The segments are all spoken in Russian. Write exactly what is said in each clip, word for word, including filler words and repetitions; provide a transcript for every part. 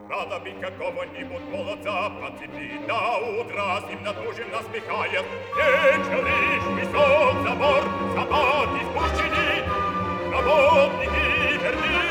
Рада бы какого-нибудь молодца по цепи до утра с ним натужим насмехает. Вечеришь, весел забор, собаки спущены, работники верни.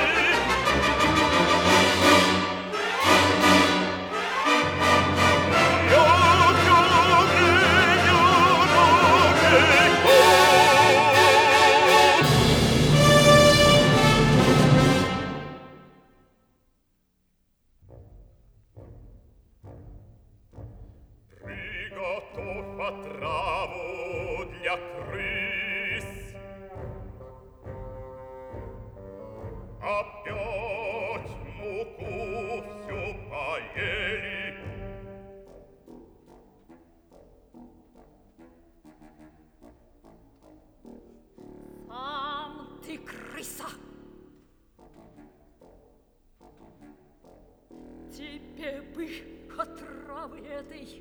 Отраву для крыс. Опять муку всю поели. Сам ты крыса. Тебе бы отравы этой.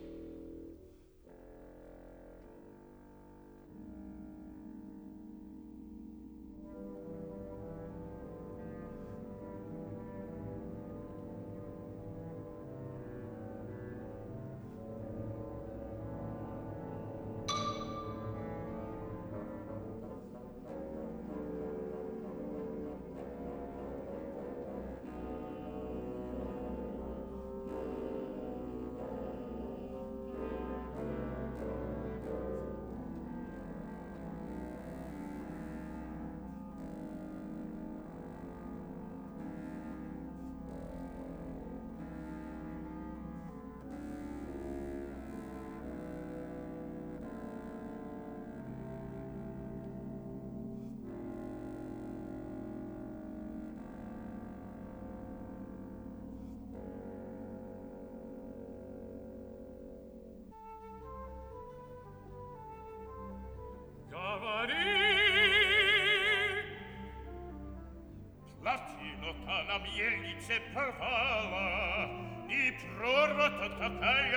На мельнице порвала, и прорва-то такая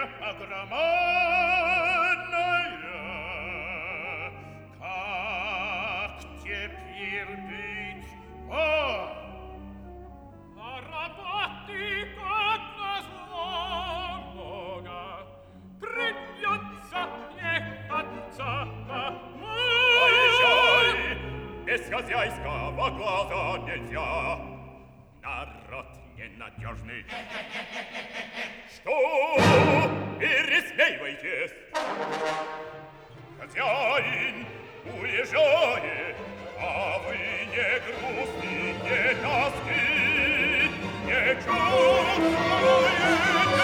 огромная. Как теперь быть? О! На работы как назло много, придется ехаться домой. Поезжай, без хозяйского глаза нельзя. Народ ненадежный. Что? Пересмеивайтесь. Хозяин уезжает, а вы не грустны, не тоски, не чувствуете.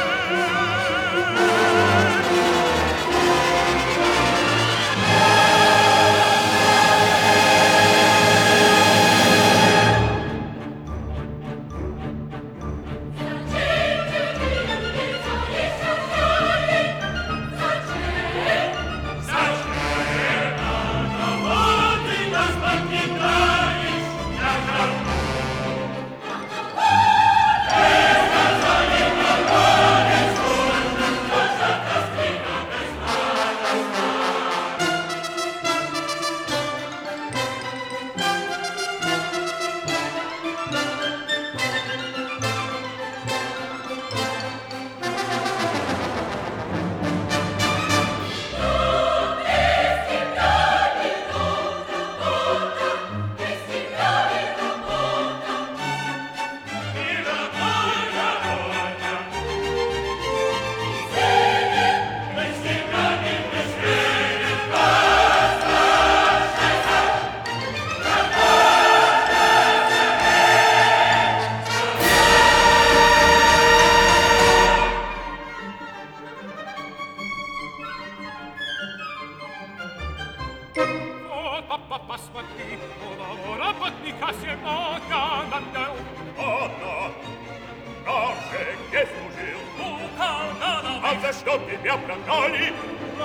Посмотри, у работника сегодня надел. Одна, там же где служил? У Канада. А за что тебя прогнали?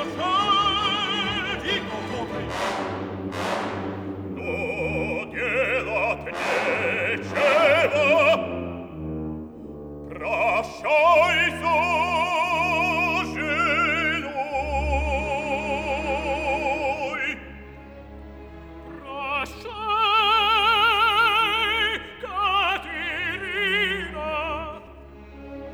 Лошади готовы. Но делать нечего. Прощай с женой. Катерина,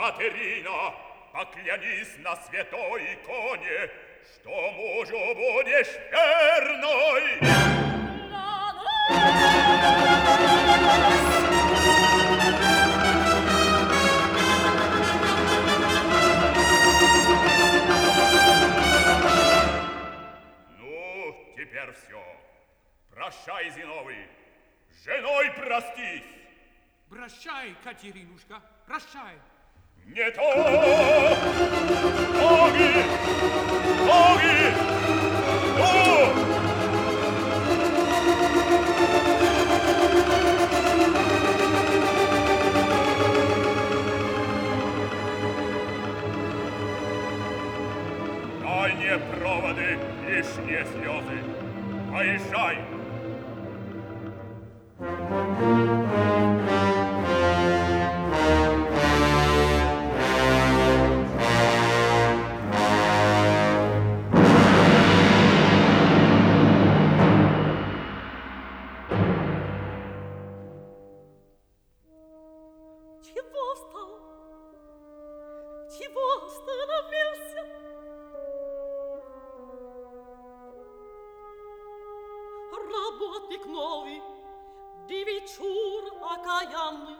Катерина, поклянись на святой иконе, что мужу будешь верной. Ну, теперь все. Прощай, Зиновий. С женой простись. Прощай, Катеринушка, прощай. Не то! Ноги! Ноги! Ну! Дальние проводы, лишние слезы. Поезжай! Чего встал? Чего остановился? Работник новый, девичур окаянный.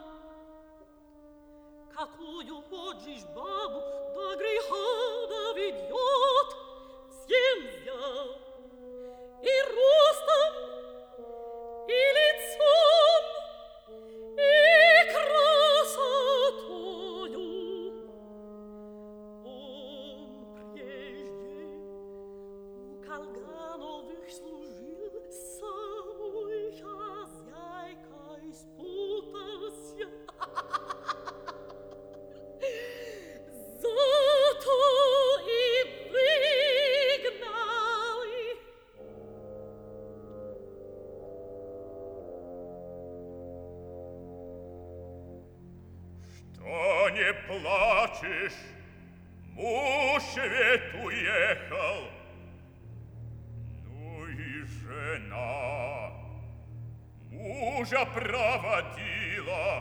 Какую хочешь бабу, до греха доведет, всем взял. И ростом, и лицом, и красотою. Он прежде у Колгановых служил, самой хозяйкой спутался. Зато и выгнали. Что не плачешь? Муж ведь уехал. Ну и жена мужа проводила,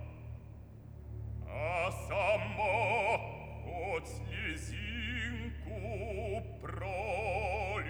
а сама хоть слезинку пролила.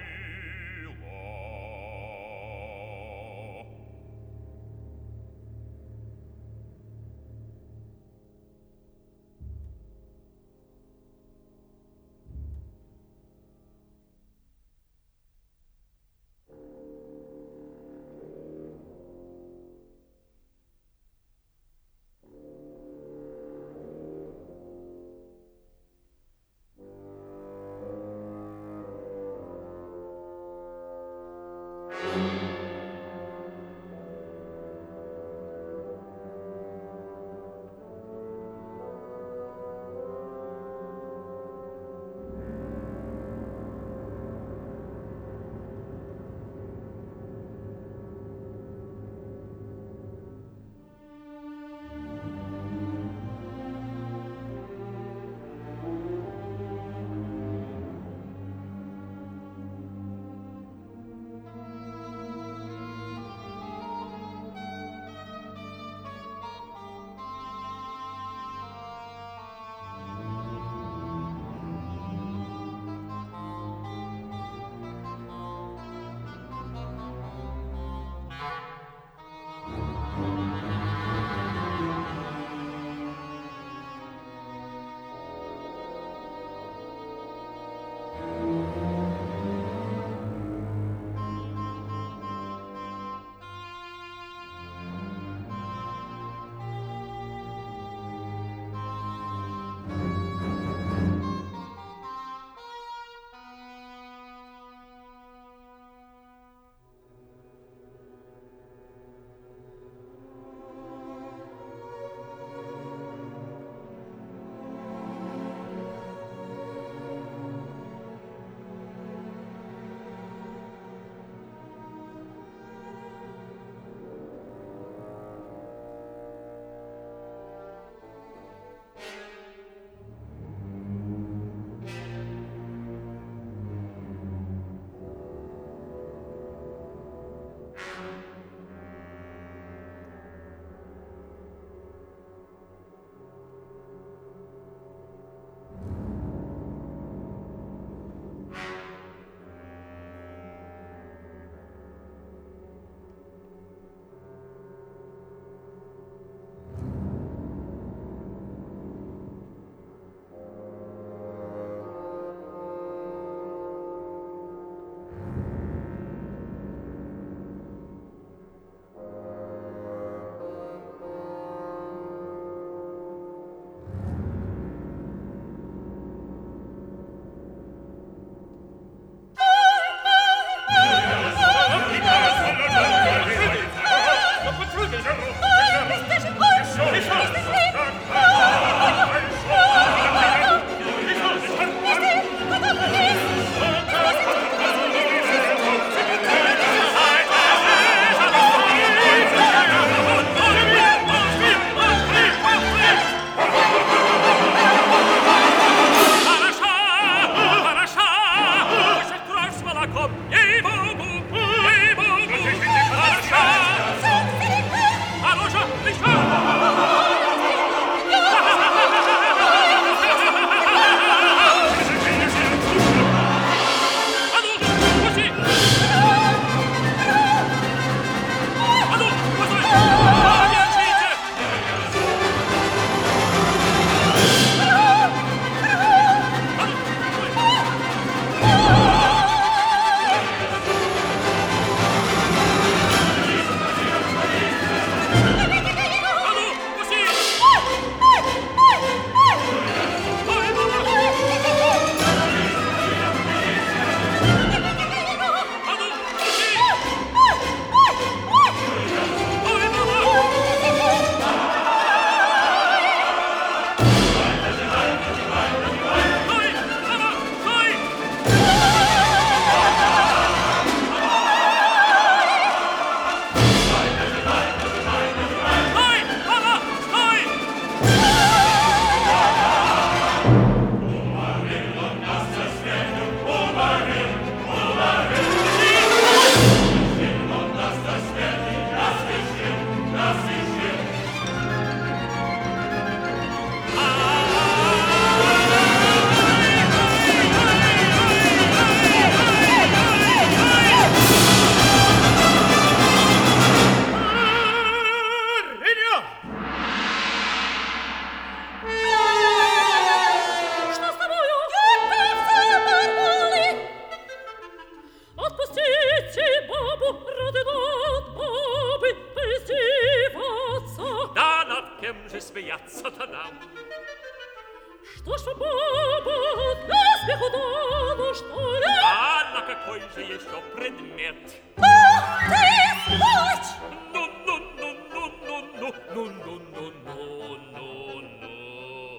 Что ж, баба, для смеху да, что я? А на какой же еще предмет? Ах ты, сволочь! Ну, ну, ну, ну, ну, ну, ну, ну, ну, ну, ну, ну.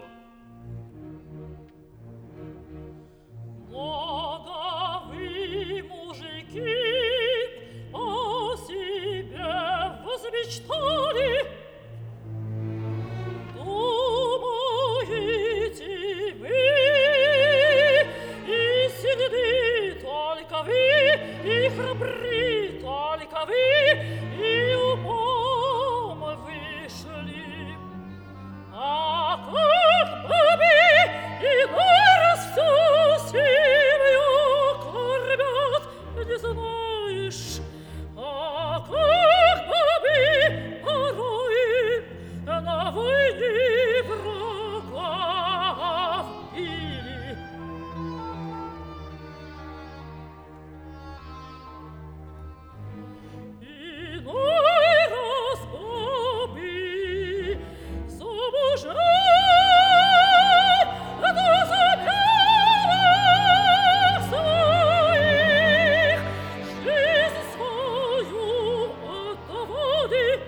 Много вы, мужики, о себе возмечтали. Думаете вы, и сильны только вы, и храбры только вы, и умом вышли. А как бабы иной раз всю семью кормят, не знаешь. А как бабы порой на войне врага били. Иной раз бабы замужей, да за белых своих жизнь свою отдавали.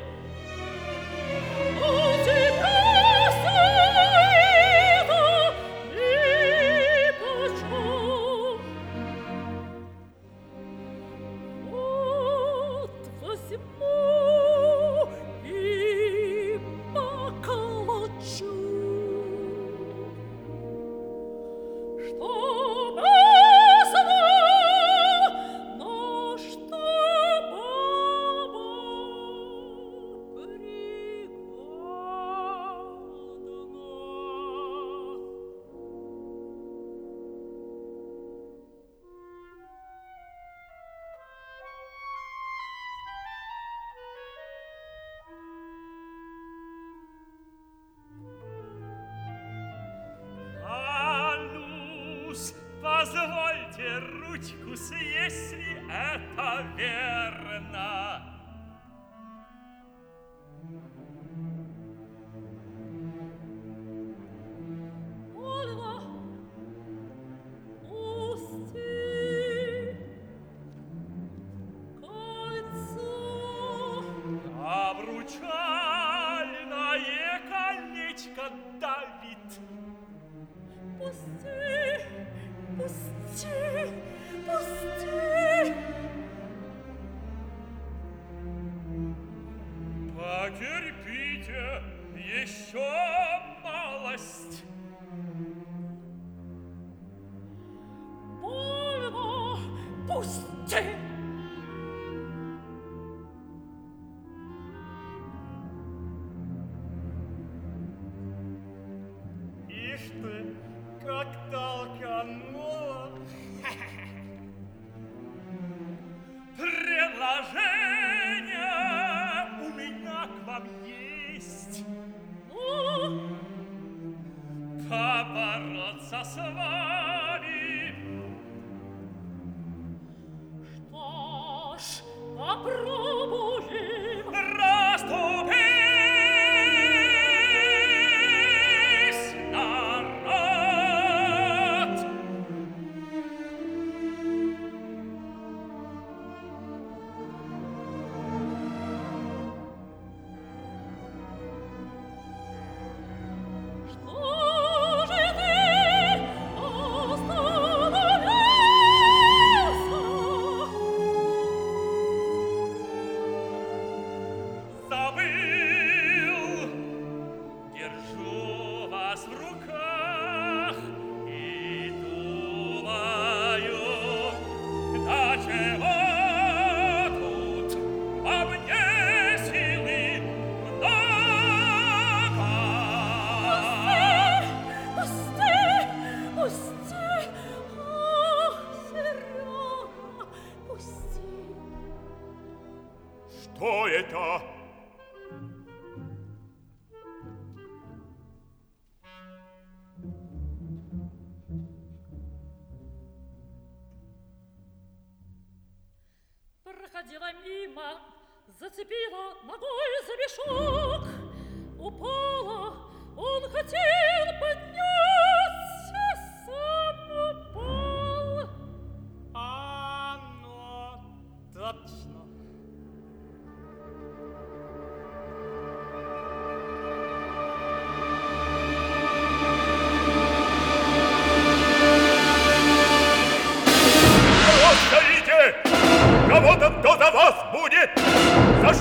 А тебя самое-то нипочем. Вот возьму и поколочу, чтоб знал, на что баба А ну-с, позвольте ручку-с, если это верно. Ольга, пусти кольцо. Обручальное колечко давит. Пусти, пусти, пусти. Потерпите еще малость. Больно, пусти. Ишь ты, как толканула. Предложение у меня к вам есть. Ну, Побороться с вами. что ж, попробуем. Расступись, народ! Что же ты остановился? Забыл, держу вас в руках и думаю, до чего тут во мне силы много. Пусти, пусти, ах, Серёга, пусти. Что это? Проходила мимо, зацепила ногой за мешок. Упала, он хотел подняться.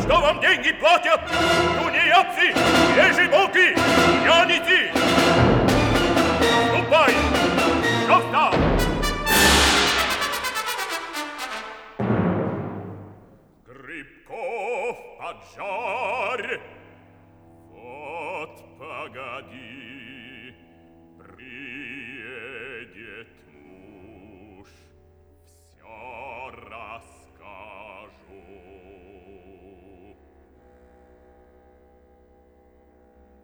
что вам деньги платят тунеядцы, ежебоки, пьяницы. Ступай, что встал? Грибков поджарь. Вот погоди, приедет муж, все расскажу.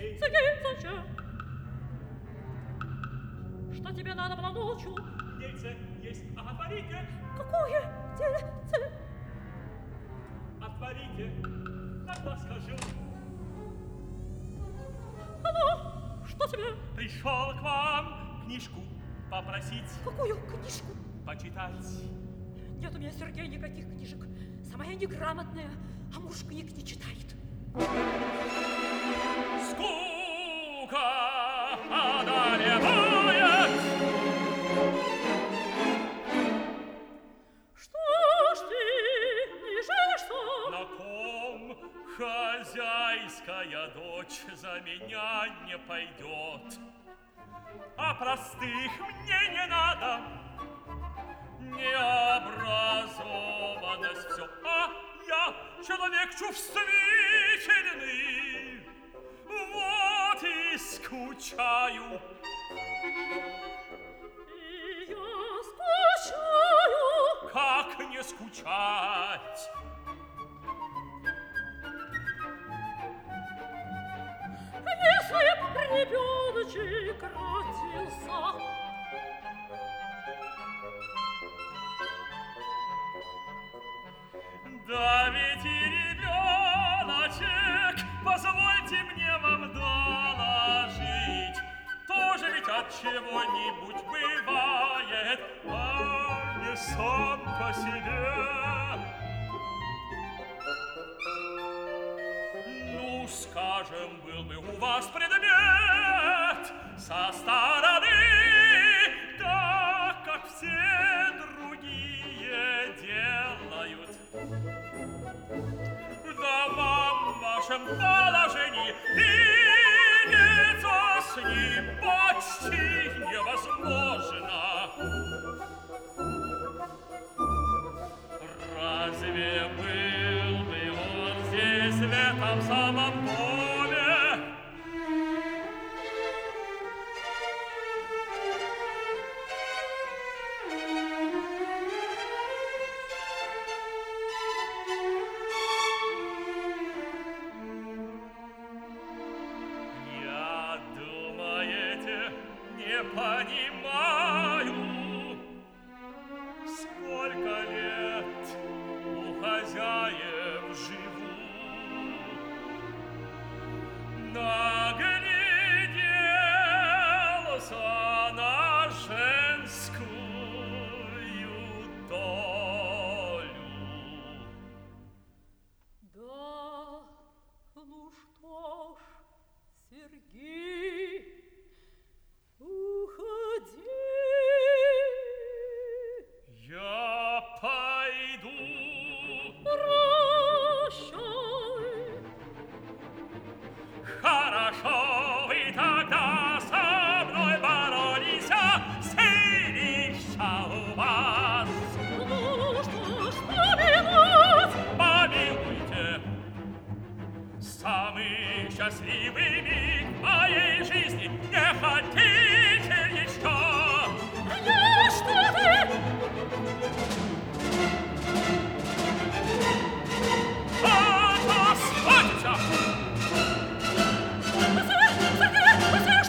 Сергей! Сергей, зачем? Что тебе надо было ночью? Дельце есть, а отворите! Какое дельце? Отворите, тогда скажу. Ну, что тебе? Пришел к вам книжку попросить. Какую книжку? Почитать. Нет у меня, Сергей, никаких книжек. Сама я неграмотная, а муж книг не читает. Скука одолевает. Что ж ты лежишься? На ком хозяйская дочь за меня не пойдет? А простых мне не надо. Необразованность все, а я человек чувствительный. Вот и скучаю. И я скучаю. Как не скучать? Если б ребеночек родился. Да ведь и ребеночек, позвольте мне вам доложить, тоже ведь от чего-нибудь бывает, а не сам по себе. Ну, скажем, был бы у вас предмет со стороны, так как все другие делают. Да вам в вашем положении видеться с ним почти невозможно. Разве был бы он здесь, в этом самом доме? Я, думаете, не понимаю, сколько лет у хозяев живу. Нагляделся на женскую долю. Да, ну что ж, Сергей, уходи. Я пойду. Прощай. Хорошо, вы тогда со мной боролись, селища у вас. Ну что ж, помилуй. Помилуйте, самый счастливый миг моей жизни не хотите еще? Я что ты? Отозваться! Сергей, Сергей,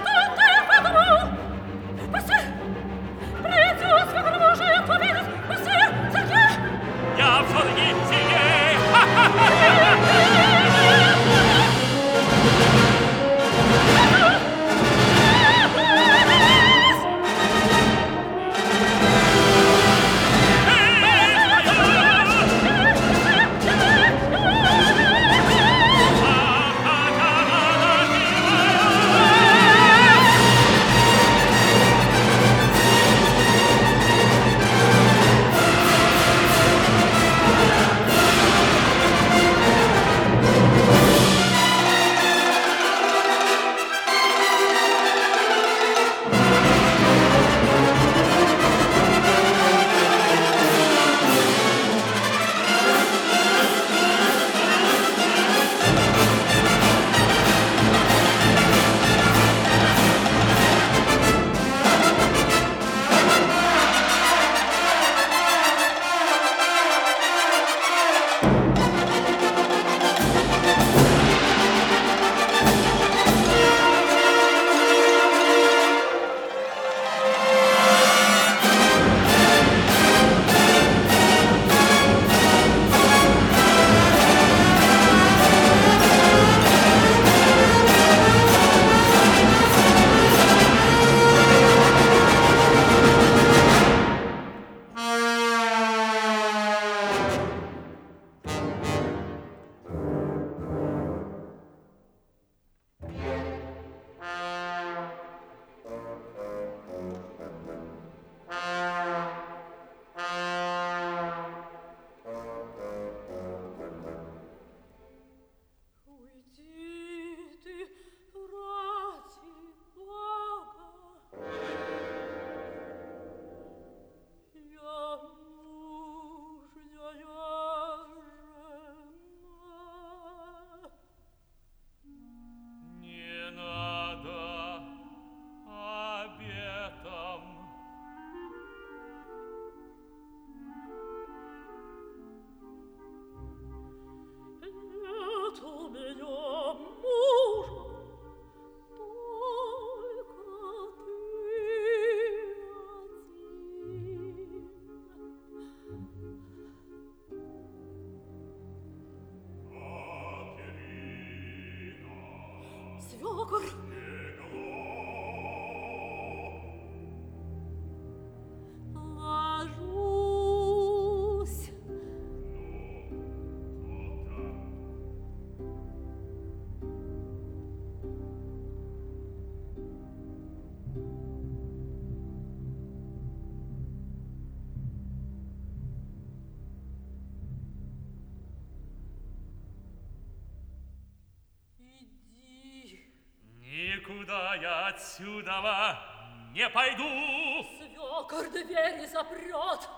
никуда я отсюда не пойду. Свекор двери запрет.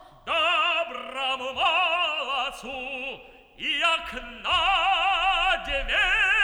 Доброму молодцу и окна дверь